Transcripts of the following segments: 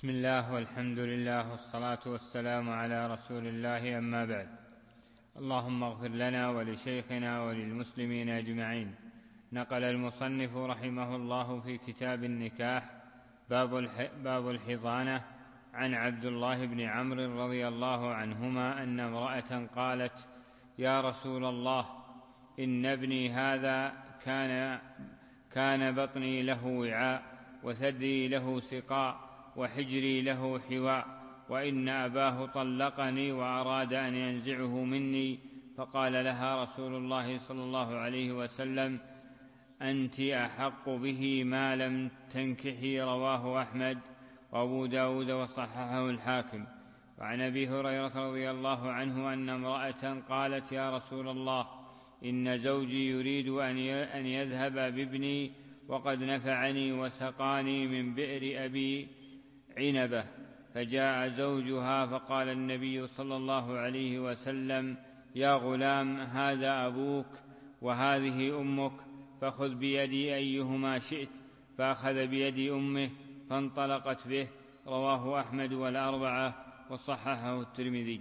بسم الله والحمد لله والصلاة والسلام على رسول الله، أما بعد. اللهم اغفر لنا ولشيخنا وللمسلمين أجمعين. نقل المصنف رحمه الله في كتاب النكاح باب الحضانة عن عبد الله بن عمرو رضي الله عنهما أن امرأة قالت: يا رسول الله، إن ابني هذا كان بطني له وعاء، وثدي له سقاء، وحجري له حواء، وإن أباه طلقني وأراد أن ينزعه مني. فقال لها رسول الله صلى الله عليه وسلم: أنت أحق به ما لم تنكحي. رواه أحمد وأبو داود وصححه الحاكم. وعن أبي هريرة رضي الله عنه أن امرأة قالت: يا رسول الله، إن زوجي يريد أن يذهب بابني، وقد نفعني وسقاني من بئر أبي عنبة. فجاء زوجها فقال النبي صلى الله عليه وسلم: يا غلام، هذا أبوك وهذه أمك، فخذ بيدي أيهما شئت. فأخذ بيد أمه فانطلقت به. رواه أحمد والأربعة وصححه الترمذي.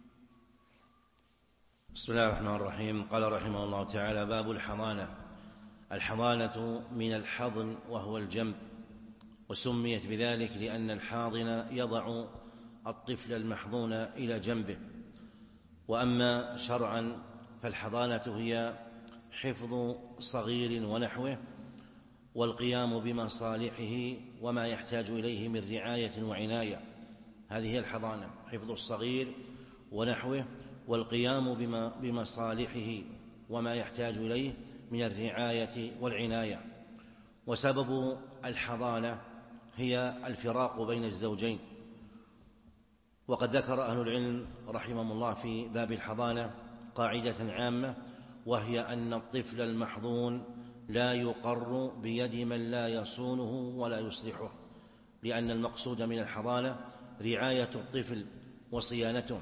بسم الله الرحمن الرحيم. قال رحمه الله تعالى: باب الحضانة. الحضانة من الحضن وهو الجنب، وسميت بذلك لأن الحاضن يضع الطفل المحضون إلى جنبه. وأما شرعا فالحضانة هي حفظ صغير ونحوه، والقيام بمصالحه وما يحتاج إليه من رعاية وعناية. هذه هي الحضانة: حفظ الصغير ونحوه، والقيام بمصالحه وما يحتاج إليه من الرعاية والعناية. وسبب الحضانة هي الفراق بين الزوجين. وقد ذكر أهل العلم رحمهم الله في باب الحضانة قاعدة عامة، وهي أن الطفل المحضون لا يقر بيد من لا يصونه ولا يصلحه، لأن المقصود من الحضانة رعاية الطفل وصيانته،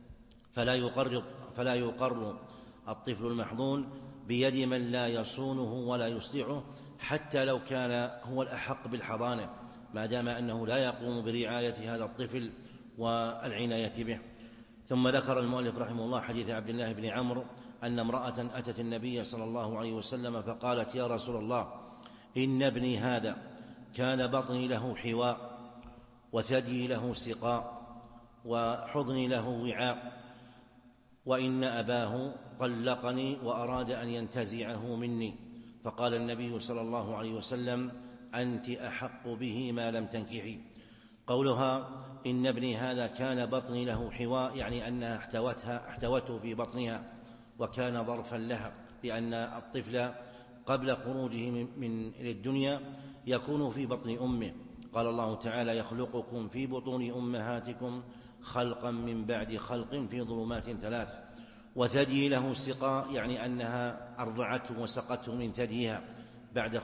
فلا يقر الطفل المحضون بيد من لا يصونه ولا يصلحه، حتى لو كان هو الأحق بالحضانة، ما دام أنه لا يقوم برعاية هذا الطفل والعناية به. ثم ذكر المؤلف رحمه الله حديث عبد الله بن عمرو أن امرأة أتت النبي صلى الله عليه وسلم فقالت: يا رسول الله، إن ابني هذا كان بطني له حواء، وثدي له سقاء، وحضني له وعاء، وإن أباه طلقني وأراد أن ينتزعه مني. فقال النبي صلى الله عليه وسلم: أنت أحق به ما لم تنكحي. قولها إن ابني هذا كان بطني له حواء يعني أنها احتوته في بطنها، وكان ظرفا لها، لأن الطفل قبل خروجه من الدنيا يكون في بطن أمه. قال الله تعالى: يخلقكم في بطون أمهاتكم خلقا من بعد خلق في ظلمات 3. وثدي له سقاء يعني أنها أرضعته وسقته من ثديها بعد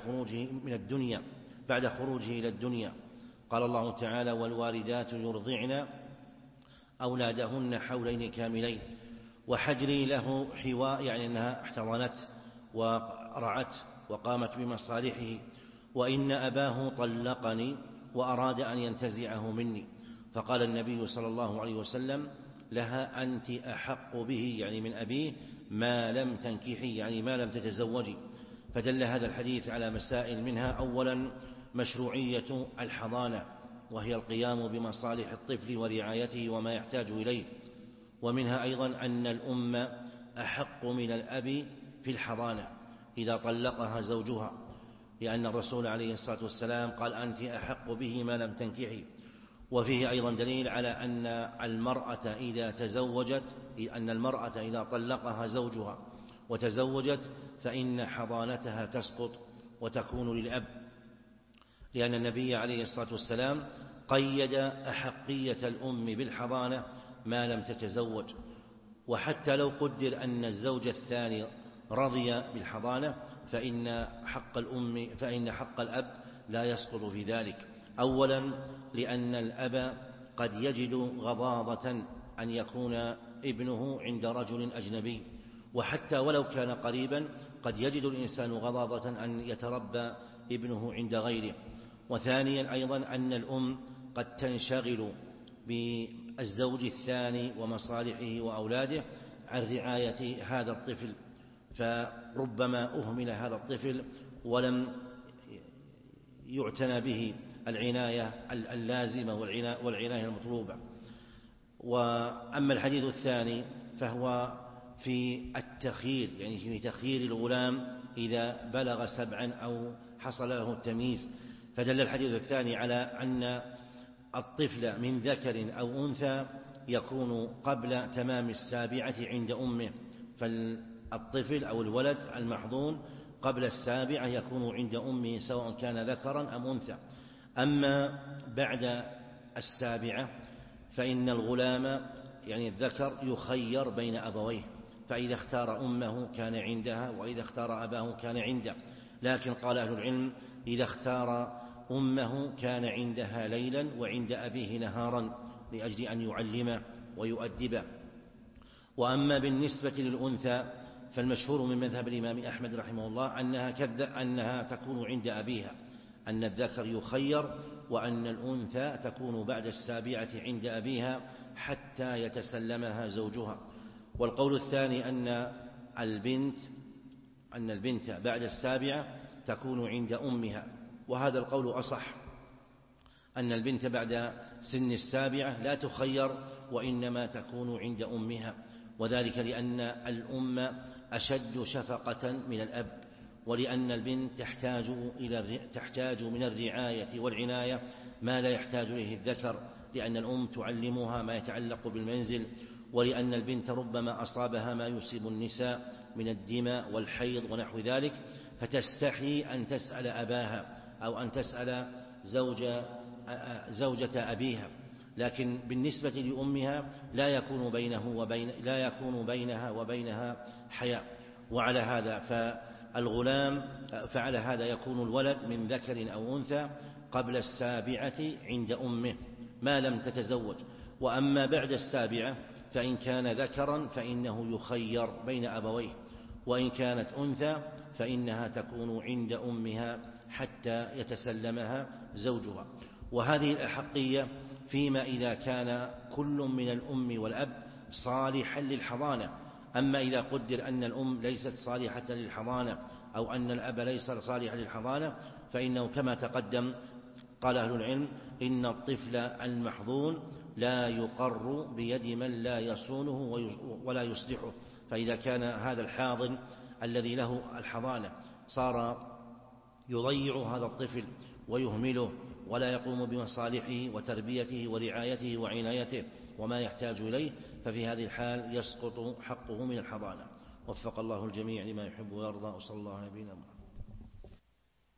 خروجه إلى الدنيا. قال الله تعالى: والوالدات يرضعن أولادهن حولين كاملين. وحجري له حواء يعني أنها احتضنت ورعت وقامت بمصالحه. وإن أباه طلقني وأراد أن ينتزعه مني. فقال النبي صلى الله عليه وسلم لها: أنت أحق به يعني من أبيه ما لم تنكحي يعني ما لم تتزوجي. فدل هذا الحديث على مسائل، منها أولا مشروعية الحضانة، وهي القيام بمصالح الطفل ورعايته وما يحتاج إليه. ومنها أيضا أن الأم أحق من الأب في الحضانة إذا طلقها زوجها، لأن الرسول عليه الصلاة والسلام قال: أنت أحق به ما لم تنكحي. وفيه أيضا دليل على أن المرأة إذا طلقها زوجها وتزوجت فإن حضانتها تسقط وتكون للأب، لأن النبي عليه الصلاة والسلام قيد أحقية الأم بالحضانة ما لم تتزوج. وحتى لو قدر أن الزوج الثاني رضي بالحضانة فإن حق الأب لا يسقط في ذلك. أولا لأن الأب قد يجد غضاضة أن يكون ابنه عند رجل أجنبي، وحتى ولو كان قريبا قد يجد الإنسان غضاضة أن يتربى ابنه عند غيره. وثانيا أيضا أن الأم قد تنشغل بالزوج الثاني ومصالحه وأولاده عن رعاية هذا الطفل، فربما أهمل هذا الطفل ولم يعتنى به العناية اللازمة والعناية المطلوبة. وأما الحديث الثاني فهو في التخيير، يعني في تخيير الغلام إذا بلغ 7 أو حصل له التمييز. فدل الحديث الثاني على أن الطفل من ذكر أو أنثى يكون قبل تمام 7 عند أمه، فالطفل أو الولد المحضون قبل 7 يكون عند أمه سواء كان ذكرا أم أنثى. أما بعد 7 فإن الغلام يعني الذكر يخير بين أبويه، فإذا اختار أمه كان عندها، وإذا اختار أباه كان عنده. لكن قال أهل العلم إذا اختار أمه كان عندها ليلا وعند أبيه نهارا لأجل أن يعلمه ويؤدبه. وأما بالنسبة للأنثى فالمشهور من مذهب الإمام أحمد رحمه الله أنها تكون عند أبيها، أن الذكر يخير، وأن الأنثى تكون بعد 7 عند أبيها حتى يتسلمها زوجها. والقول الثاني أن البنت بعد 7 تكون عند أمها، وهذا القول أصح، أن البنت بعد سن 7 لا تخير وإنما تكون عند أمها، وذلك لأن الأم أشد شفقة من الأب، ولأن البنت تحتاج من الرعاية والعناية ما لا يحتاج إليه الذكر، لأن الأم تعلمها ما يتعلق بالمنزل، ولأن البنت ربما أصابها ما يصيب النساء من الدماء والحيض ونحو ذلك، فتستحي أن تسأل أباها أو أن تسأل زوجة أبيها. لكن بالنسبة لأمها لا يكون بينها وبينها حياء. وعلى هذا فعلى هذا يكون الولد من ذكر أو أنثى قبل 7 عند أمه ما لم تتزوج. وأما بعد 7 فإن كان ذكرا فإنه يخير بين أبويه، وإن كانت أنثى فإنها تكون عند أمها حتى يتسلمها زوجها. وهذه الأحقية فيما إذا كان كل من الأم والأب صالحا للحضانة. أما إذا قدر أن الأم ليست صالحة للحضانة أو أن الأب ليس صالحا للحضانة فإنه كما تقدم قال أهل العلم إن الطفل المحضون لا يقر بيد من لا يصونه ولا يصلحه. فإذا كان هذا الحاضن الذي له الحضانة صار يضيع هذا الطفل ويهمله ولا يقوم بمصالحه وتربيته ورعايته وعنايته وما يحتاج إليه، ففي هذه الحال يسقط حقه من الحضانة. وفق الله الجميع لما يحب ويرضى، وصلى الله على نبينا محمد.